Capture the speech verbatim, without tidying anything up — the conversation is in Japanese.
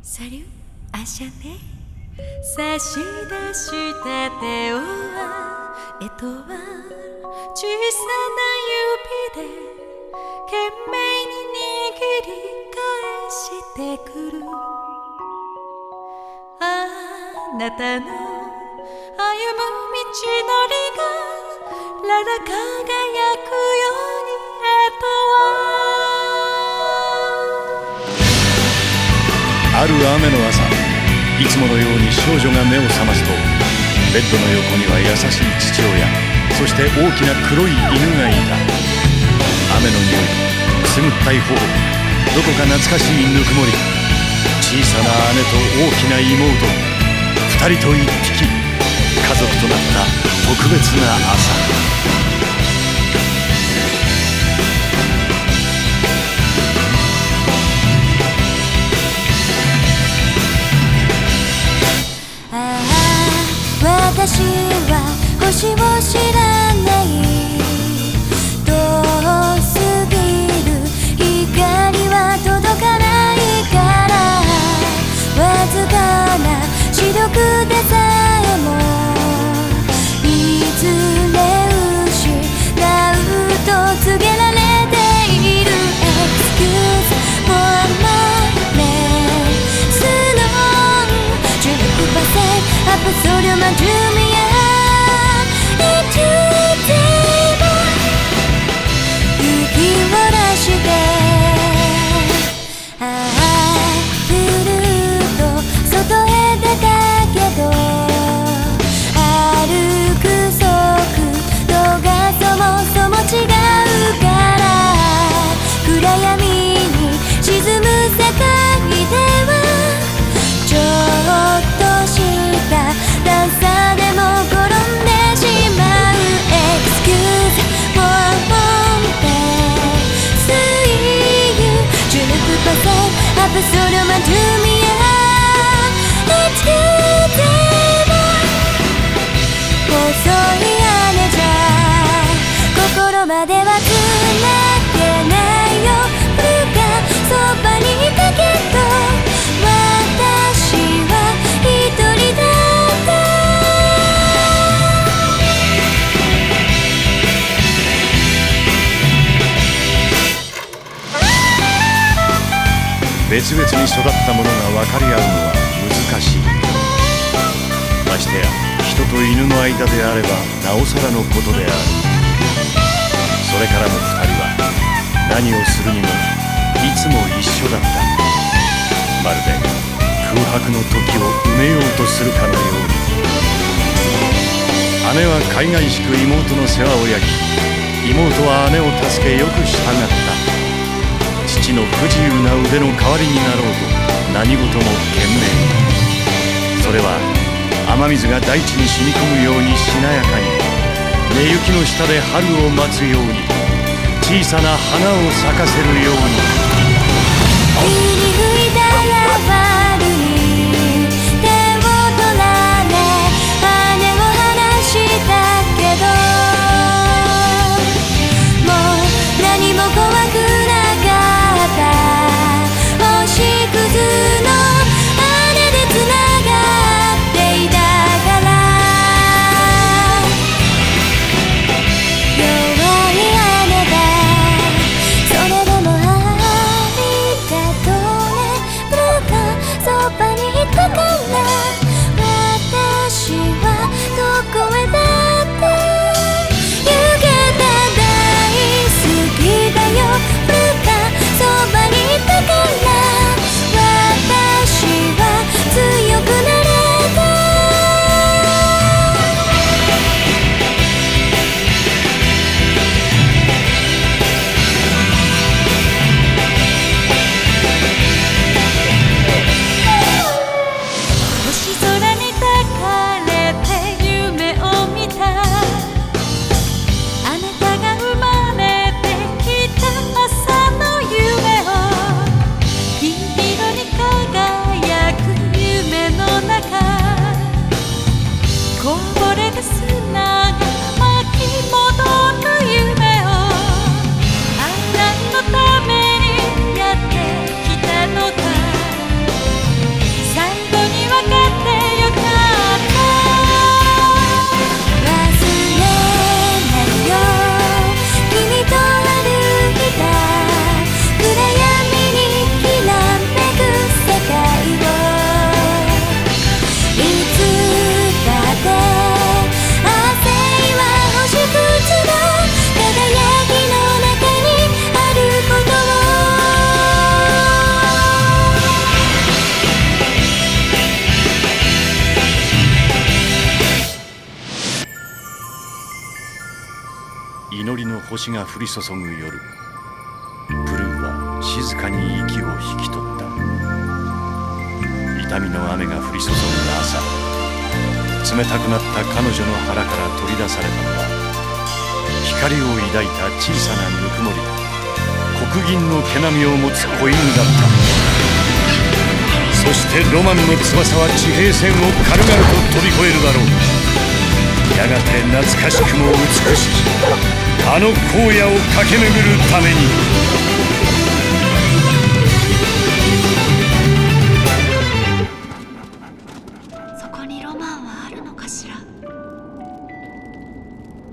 サリュアシャネ差し出した手をえとは小さな指で懸命に握り返してくるあなたの歩む道のりがらら輝くようにえとはある雨の朝、いつものように少女が目を覚ますと、ベッドの横には優しい父親、そして大きな黒い犬がいた。雨の匂い、くすぐったい頬、どこか懐かしいぬくもり、小さな姉と大きな妹、二人と一匹、家族となった特別な朝。 私は星を知らない遠すぎる光は届かないからわずかな視力でさえもいずれ失うと告げられている Excuse for a moment Slow Je ne peux pas say absolument du mien Absolument du mien It's good boy 細い雨じゃ心まではつなげないよブルーがそばにいたけど私は一人だ別々に育った者が分かり合うのは難しい。ましてや人と犬の間であればなおさらのことである。それからも二人は何をするにもいつも一緒だった。まるで空白の時を埋めようとするかのように。姉は海外しく妹の世話を焼き、妹は姉を助けよく従った。父の不自由な腕の代わりになろうと何事も懸命に。それは雨水が大地に染み込むようにしなやかに、寝雪の下で春を待つように、小さな花を咲かせるように。 と星が降り注ぐ夜、プルーは静かに息を引き取った。痛みの雨が降り注ぐ朝、冷たくなった彼女の腹から取り出されたのは、光を抱いた小さなぬくもり、黒銀の毛並みを持つ子犬だった。そしてロマンの翼は地平線を軽々と飛び越えるだろう。やがて懐かしくも美しきあの荒野を駆け巡るために。